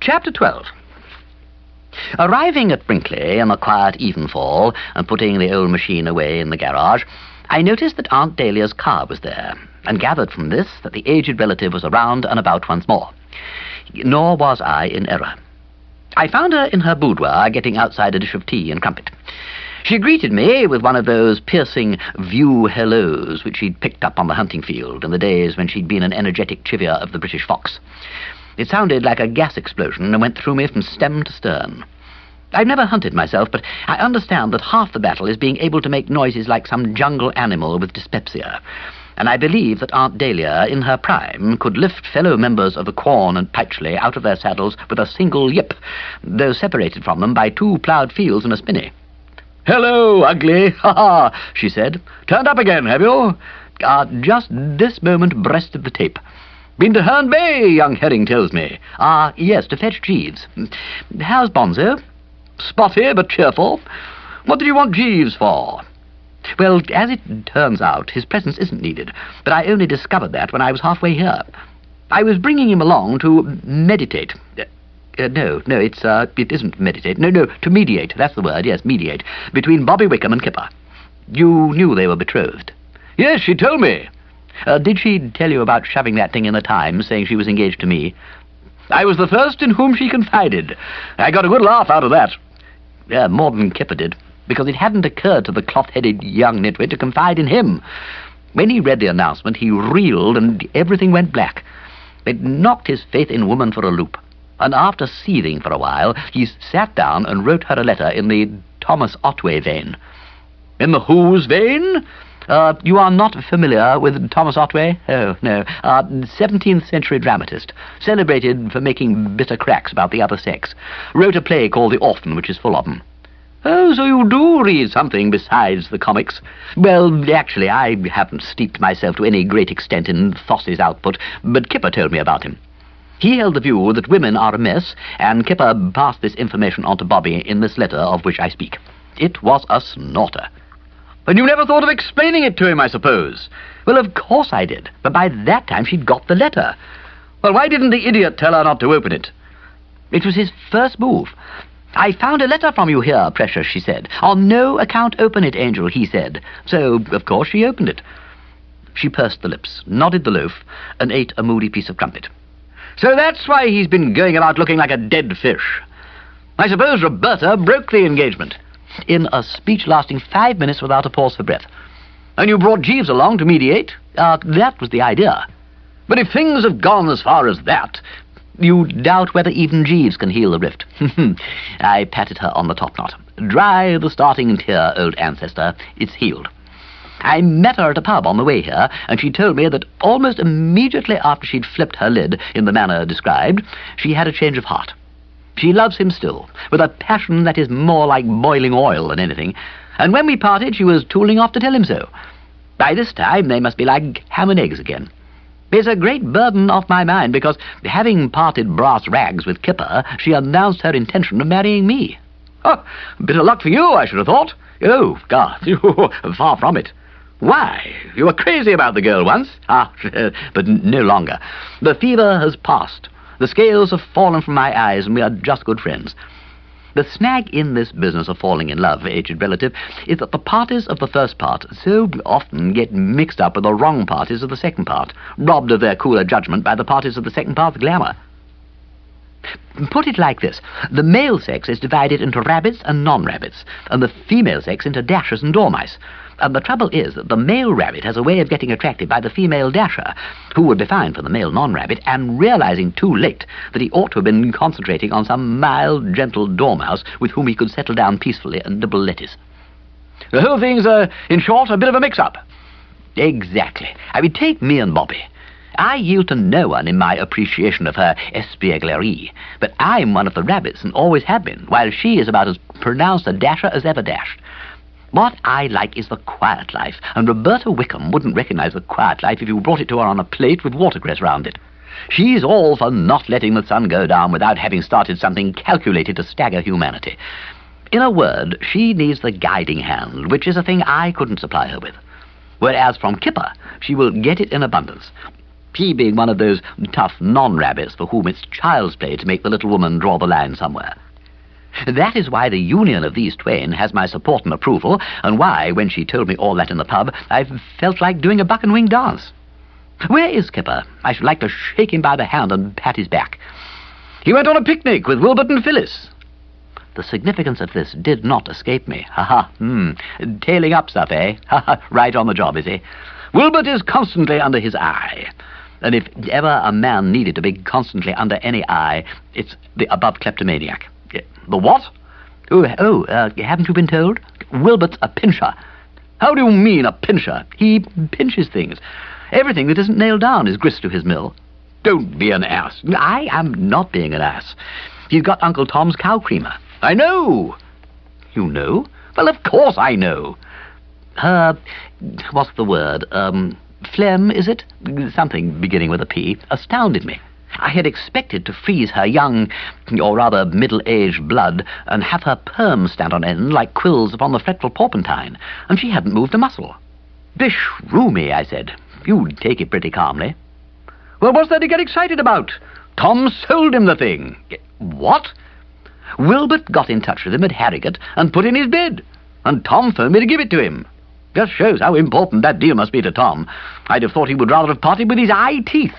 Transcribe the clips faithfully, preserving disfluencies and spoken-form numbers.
Chapter twelve. Arriving at Brinkley in the quiet evenfall and putting the old machine away in the garage, I noticed that Aunt Dahlia's car was there, and gathered from this that the aged relative was around and about once more. Nor was I in error. I found her in her boudoir getting outside a dish of tea and crumpet. She greeted me with one of those piercing view hellos which she'd picked up on the hunting field in the days when she'd been an energetic chivia of the British fox. It sounded like a gas explosion and went through me from stem to stern. I've never hunted myself, but I understand that half the battle is being able to make noises like some jungle animal with dyspepsia. And I believe that Aunt Dahlia, in her prime, could lift fellow members of the Quorn and Pytchley out of their saddles with a single yip, though separated from them by two ploughed fields and a spinney. "Hello, ugly, ha-ha," she said. "Turned up again, have you?" Uh, just this moment breasted the tape. "Been to Herne Bay, young Herring tells me." "Ah, yes, to fetch Jeeves. How's Bonzo?" "Spotty, but cheerful. What did you want Jeeves for?" "Well, as it turns out, his presence isn't needed, but I only discovered that when I was halfway here. I was bringing him along to meditate. Uh, uh, no, no, it's, uh, it isn't meditate. No, no, to mediate, that's the word, yes, mediate, between Bobby Wickham and Kipper. You knew they were betrothed?" "Yes, she told me." Uh, did she tell you about shoving that thing in the Times, saying she was engaged to me?" "I was the first in whom she confided. I got a good laugh out of that." Yeah, more than Kipper did, because it hadn't occurred to the cloth-headed young nitwit to confide in him. When he read the announcement, he reeled and everything went black. It knocked his faith in woman for a loop, and after seething for a while, he sat down and wrote her a letter in the Thomas Otway vein. "In the whose vein?" Uh, you are not familiar with Thomas Otway? Oh, no. Uh, seventeenth century dramatist, celebrated for making bitter cracks about the other sex. Wrote a play called The Orphan, which is full of them. "Oh, so you do read something besides the comics." "Well, actually, I haven't steeped myself to any great extent in Foss's output, but Kipper told me about him. He held the view that women are a mess, and Kipper passed this information on to Bobby in this letter of which I speak. It was a snorter." "And you never thought of explaining it to him, I suppose?" "Well, of course I did, but by that time she'd got the letter." "Well, why didn't the idiot tell her not to open it?" "It was his first move. 'I found a letter from you here, precious,' she said. 'On no account open it, Angel,' he said. So, of course, she opened it." She pursed the lips, nodded the loaf, and ate a moody piece of crumpet. "So that's why he's been going about looking like a dead fish. I suppose Roberta broke the engagement." "In a speech lasting five minutes without a pause for breath." "And you brought Jeeves along to mediate?" Uh, that was the idea." "But if things have gone as far as that—" "You doubt whether even Jeeves can heal the rift." I patted her on the topknot. "Dry the starting tear, old ancestor. It's healed. I met her at a pub on the way here, and she told me that almost immediately after she'd flipped her lid in the manner described, she had a change of heart. She loves him still, with a passion that is more like boiling oil than anything, and when we parted she was tooling off to tell him so. By this time they must be like ham and eggs again. It's a great burden off my mind, because having parted brass rags with Kipper, she announced her intention of marrying me." "Oh, a bit of luck for you, I should have thought." "Oh, God, far from it." "Why? You were crazy about the girl once." "Ah, but no longer. The fever has passed. The scales have fallen from my eyes, and we are just good friends. The snag in this business of falling in love, aged relative, is that the parties of the first part so often get mixed up with the wrong parties of the second part, robbed of their cooler judgment by the parties of the second part's glamour. Put it like this. The male sex is divided into rabbits and non-rabbits, and the female sex into dashers and dormice. And the trouble is that the male rabbit has a way of getting attracted by the female dasher, who would be fine for the male non-rabbit, and realizing too late that he ought to have been concentrating on some mild, gentle dormouse with whom he could settle down peacefully and nibble lettuce. The whole thing's, uh, in short, a bit of a mix-up." "Exactly. I mean, take me and Bobby. I yield to no one in my appreciation of her espièglerie, but I'm one of the rabbits and always have been, while she is about as pronounced a dasher as ever dashed. What I like is the quiet life, and Roberta Wickham wouldn't recognize the quiet life if you brought it to her on a plate with watercress round it. She's all for not letting the sun go down without having started something calculated to stagger humanity. In a word, she needs the guiding hand, which is a thing I couldn't supply her with. Whereas from Kipper, she will get it in abundance. he being one of those tough non-rabbits for whom it's child's play to make the little woman draw the line somewhere. That is why the union of these twain has my support and approval, and why, when she told me all that in the pub, I've felt like doing a buck and wing dance. Where is Kipper? I should like to shake him by the hand and pat his back. He went on a picnic with Wilbert and Phyllis. The significance of this did not escape me. Ha ha, hmm, tailing up stuff, eh? Ha ha, right on the job, is he? Wilbert is constantly under his eye. And if ever a man needed to be constantly under any eye, it's the above kleptomaniac. The what? Oh, oh uh, haven't you been told? Wilbert's a pincher. How do you mean a pincher? He pinches things. Everything that isn't nailed down is grist to his mill. Don't be an ass. I am not being an ass. He's got Uncle Tom's cow creamer. I know. You know? Well, of course I know. Her, what's the word? Um, phlegm, is it? Something beginning with a P. Astounded me. I had expected to freeze her young, or rather middle-aged blood, and have her perm stand on end like quills upon the fretful porpentine, and she hadn't moved a muscle. Bishroomy, I said. You take it pretty calmly. Well, what's there to get excited about? Tom sold him the thing. What? Wilbert got in touch with him at Harrogate and put in his bid, and Tom phoned me to give it to him. Just shows how important that deal must be to Tom. I'd have thought he would rather have parted with his eye teeth.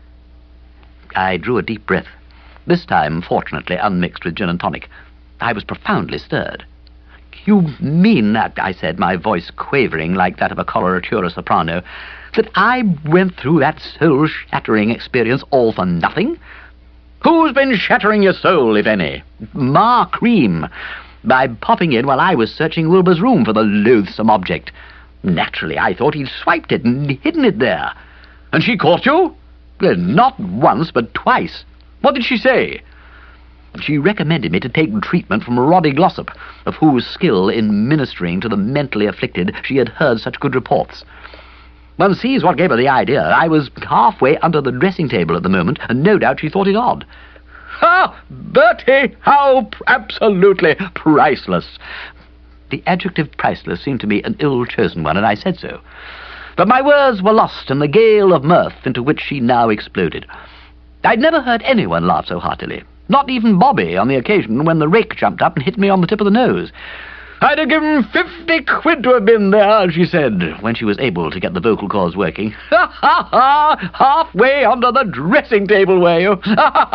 I drew a deep breath, this time, fortunately, unmixed with gin and tonic. I was profoundly stirred. You mean that, I said, my voice quavering like that of a coloratura soprano, that I went through that soul-shattering experience all for nothing? Who's been shattering your soul, if any? Ma Cream, by popping in while I was searching Wilbur's room for the loathsome object. Naturally, I thought he'd swiped it and hidden it there. And she caught you? Well, not once, but twice. What did she say? She recommended me to take treatment from Roddy Glossop, of whose skill in ministering to the mentally afflicted she had heard such good reports. One sees what gave her the idea. I was halfway under the dressing table at the moment, and no doubt she thought it odd. Ha! Bertie, how absolutely priceless! The adjective priceless seemed to me an ill-chosen one, and I said so. But my words were lost in the gale of mirth into which she now exploded. I'd never heard anyone laugh so heartily, not even Bobby on the occasion when the rake jumped up and hit me on the tip of the nose. I'd have given fifty quid to have been there, she said, when she was able to get the vocal cords working. Ha ha ha! Halfway under the dressing table, were you? Ha ha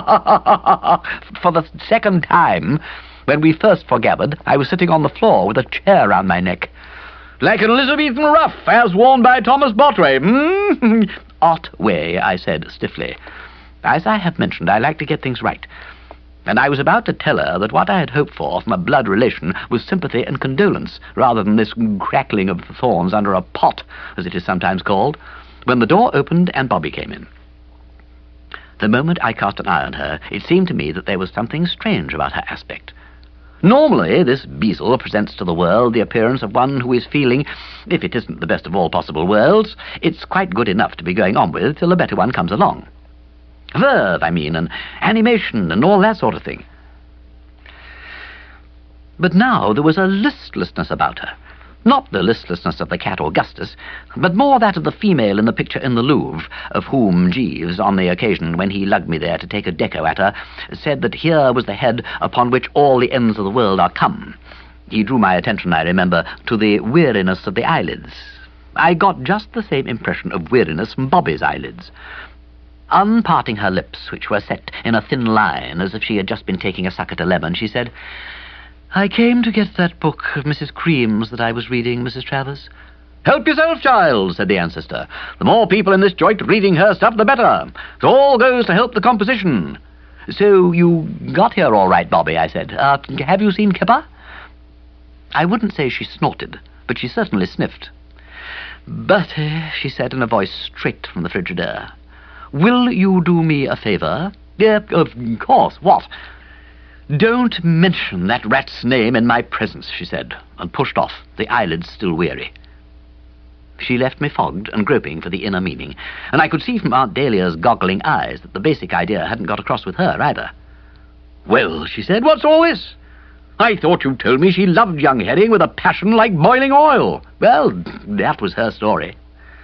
ha ha! For the second time, when we first forgathered, I was sitting on the floor with a chair round my neck. Like an Elizabethan ruff, as worn by Thomas Botway. Hmm? Otway, I said stiffly. As I have mentioned, I like to get things right. And I was about to tell her that what I had hoped for from a blood relation was sympathy and condolence, rather than this crackling of the thorns under a pot, as it is sometimes called, when the door opened and Bobby came in. The moment I cast an eye on her, it seemed to me that there was something strange about her aspect. Normally, this Beazle presents to the world the appearance of one who is feeling, if it isn't the best of all possible worlds, it's quite good enough to be going on with till a better one comes along. Verve, I mean, and animation and all that sort of thing. But now there was a listlessness about her. Not the listlessness of the cat Augustus, but more that of the female in the picture in the Louvre, of whom Jeeves, on the occasion when he lugged me there to take a deco at her, said that here was the head upon which all the ends of the world are come. He drew my attention, I remember, to the weariness of the eyelids. I got just the same impression of weariness from Bobby's eyelids. Unparting her lips, which were set in a thin line, as if she had just been taking a suck at a lemon, she said, I came to get that book of Missus Cream's that I was reading, Missus Travers. Help yourself, child, said the ancestor. The more people in this joint reading her stuff, the better. It all goes to help the composition. So you got here all right, Bobby, I said. Uh, have you seen Kipper? I wouldn't say she snorted, but she certainly sniffed. Bertie, she said in a voice straight from the Frigidaire, will you do me a favour? Yeah, of course. What? Don't mention that rat's name in my presence, she said, and pushed off, the eyelids still weary. She left me fogged and groping for the inner meaning, and I could see from Aunt Dahlia's goggling eyes that the basic idea hadn't got across with her either. Well, she said, what's all this? I thought you told me she loved young Herring with a passion like boiling oil. Well, that was her story.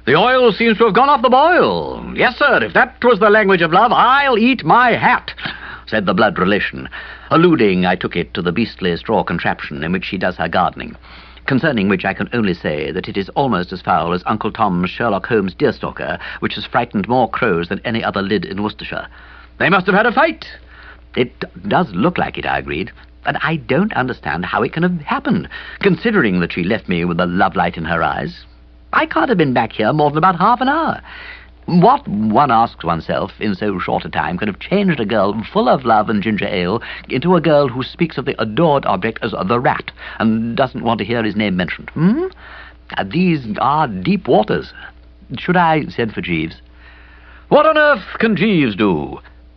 The oil seems to have gone off the boil. Yes, sir, if that was the language of love, I'll eat my hat, said the blood relation, alluding, I took it, to the beastly straw contraption in which she does her gardening, concerning which I can only say that it is almost as foul as Uncle Tom's Sherlock Holmes deerstalker, which has frightened more crows than any other lid in Worcestershire. They must have had a fight. It does look like it, I agreed, and I don't understand how it can have happened, considering that she left me with the love light in her eyes. I can't have been back here more than about half an hour. What, one asks oneself, in so short a time, could have changed a girl full of love and ginger ale into a girl who speaks of the adored object as the rat and doesn't want to hear his name mentioned? Hmm? These are deep waters. Should I send for Jeeves? What on earth can Jeeves do?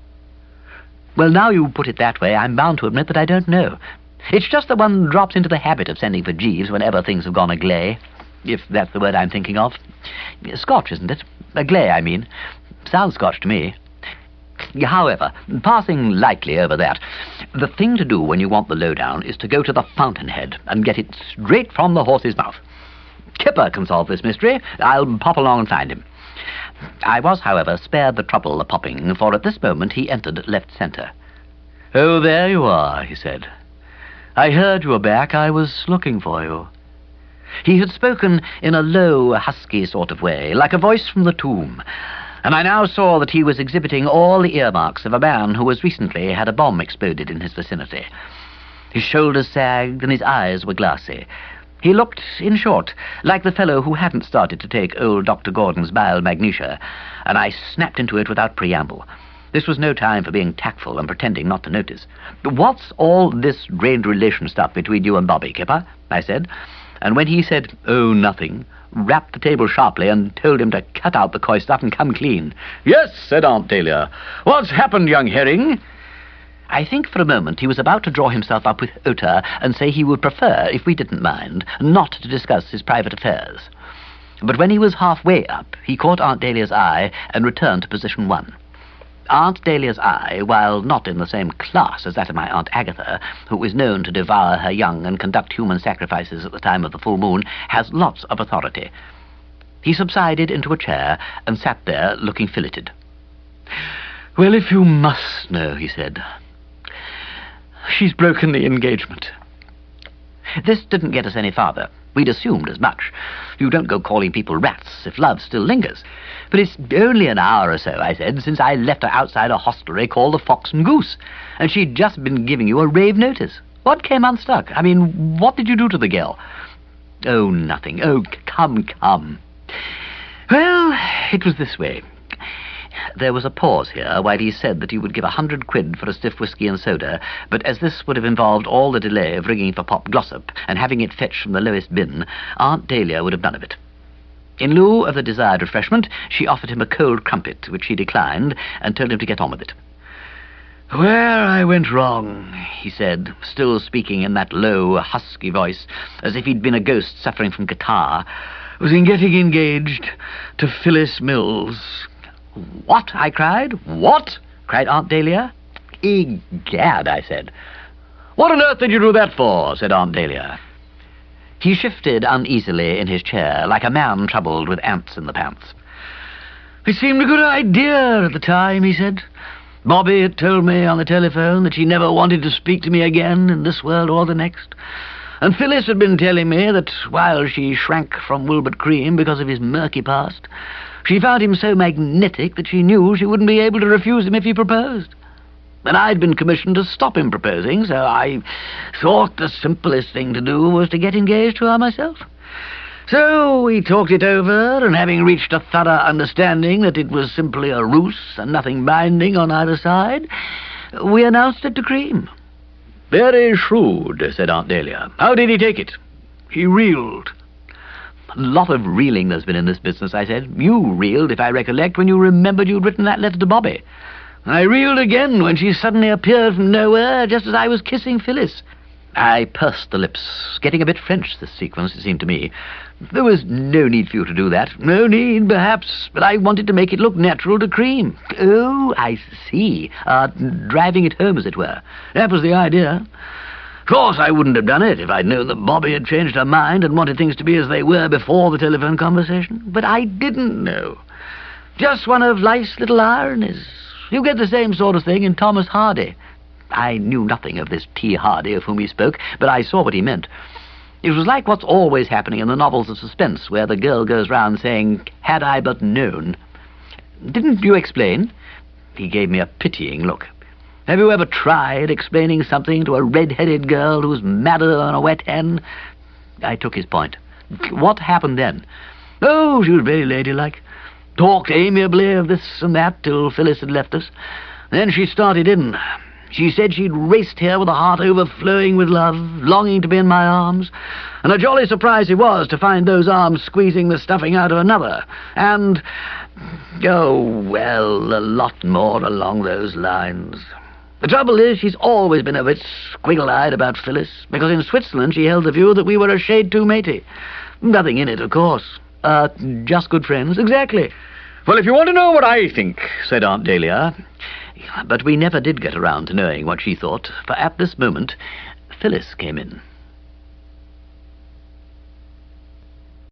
Well, now you put it that way, I'm bound to admit that I don't know. It's just that one drops into the habit of sending for Jeeves whenever things have gone agley, if that's the word I'm thinking of. Scotch, isn't it? Agley, I mean. Sounds Scotch to me. However, passing lightly over that, the thing to do when you want the lowdown is to go to the fountainhead and get it straight from the horse's mouth. Kipper can solve this mystery. I'll pop along and find him. I was, however, spared the trouble of popping, for at this moment he entered left centre. "Oh, there you are," he said. "I heard you were back. I was looking for you." He had spoken in a low, husky sort of way, like a voice from the tomb, and I now saw that he was exhibiting all the earmarks of a man who has recently had a bomb exploded in his vicinity. His shoulders sagged and his eyes were glassy. He looked, in short, like the fellow who hadn't started to take old Doctor Gordon's bile magnesia, and I snapped into it without preamble. This was no time for being tactful and pretending not to notice. "What's all this strained relation stuff between you and Bobby, Kipper?" I said, and when he said, "Oh, nothing," rapped the table sharply and told him to cut out the coy stuff and come clean. "Yes," said Aunt Dahlia. "What's happened, young herring?" I think for a moment he was about to draw himself up with Ota and say he would prefer, if we didn't mind, not to discuss his private affairs. But when he was halfway up, he caught Aunt Dahlia's eye and returned to position one. Aunt Dahlia's eye, while not in the same class as that of my Aunt Agatha, who is known to devour her young and conduct human sacrifices at the time of the full moon, has lots of authority. He subsided into a chair and sat there looking filleted. "Well, if you must know," he said, "she's broken the engagement." This didn't get us any farther. We'd assumed as much. You don't go calling people rats if love still lingers. "But it's only an hour or so," I said, "since I left her outside a hostelry called the Fox and Goose, and she'd just been giving you a rave notice. What came unstuck? I mean, what did you do to the girl?" "Oh, nothing. Oh, come, come." "Well, it was this way." There was a pause here while he said that he would give a hundred quid for a stiff whisky and soda, but as this would have involved all the delay of ringing for Pop Glossop and having it fetched from the lowest bin, Aunt Dahlia would have none of it. In lieu of the desired refreshment, she offered him a cold crumpet, which he declined, and told him to get on with it. "Where I went wrong," he said, still speaking in that low, husky voice, as if he'd been a ghost suffering from catarrh, "was in getting engaged to Phyllis Mills." "What?" I cried. "What?" cried Aunt Dahlia. "Egad," I said. "What on earth did you do that for?" said Aunt Dahlia. He shifted uneasily in his chair, like a man troubled with ants in the pants. "It seemed a good idea at the time," he said. "Bobby had told me on the telephone that she never wanted to speak to me again in this world or the next. And Phyllis had been telling me that while she shrank from Wilbert Cream because of his murky past, she found him so magnetic that she knew she wouldn't be able to refuse him if he proposed. And I'd been commissioned to stop him proposing, so I thought the simplest thing to do was to get engaged to her myself. So we talked it over, and having reached a thorough understanding that it was simply a ruse and nothing binding on either side, we announced it to Cream." "Very shrewd," said Aunt Dahlia. "How did he take it?" "He reeled." "A lot of reeling there's been in this business," I said. "You reeled, if I recollect, when you remembered you'd written that letter to Bobby." "I reeled again when she suddenly appeared from nowhere just as I was kissing Phyllis." I pursed the lips. Getting a bit French, this sequence, it seemed to me. There was no need for you to do that. No need, perhaps, but I wanted to make it look natural to Cream. "Oh, I see. Uh, driving it home, as it were. That was the idea. Of course I wouldn't have done it if I'd known that Bobby had changed her mind and wanted things to be as they were before the telephone conversation. But I didn't know. Just one of life's little ironies. You get the same sort of thing in Thomas Hardy. I knew nothing of this T. Hardy of whom he spoke, but I saw what he meant. It was like what's always happening in the novels of suspense, where the girl goes round saying, "Had I but known." Didn't you explain? He gave me a pitying look. Have you ever tried explaining something to a red-headed girl who's madder than a wet hen? I took his point. What happened then? Oh, she was very ladylike. Talked amiably of this and that till Phyllis had left us. Then she started in. She said she'd raced here with a heart overflowing with love, longing to be in my arms, and a jolly surprise it was to find those arms squeezing the stuffing out of another, and, oh, well, a lot more along those lines. The trouble is, she's always been a bit squiggle-eyed about Phyllis, because in Switzerland she held the view that we were a shade too matey. Nothing in it, of course. Uh, just good friends, exactly. Well, if you want to know what I think, said Aunt Dahlia. But we never did get around to knowing what she thought, for at this moment Phyllis came in.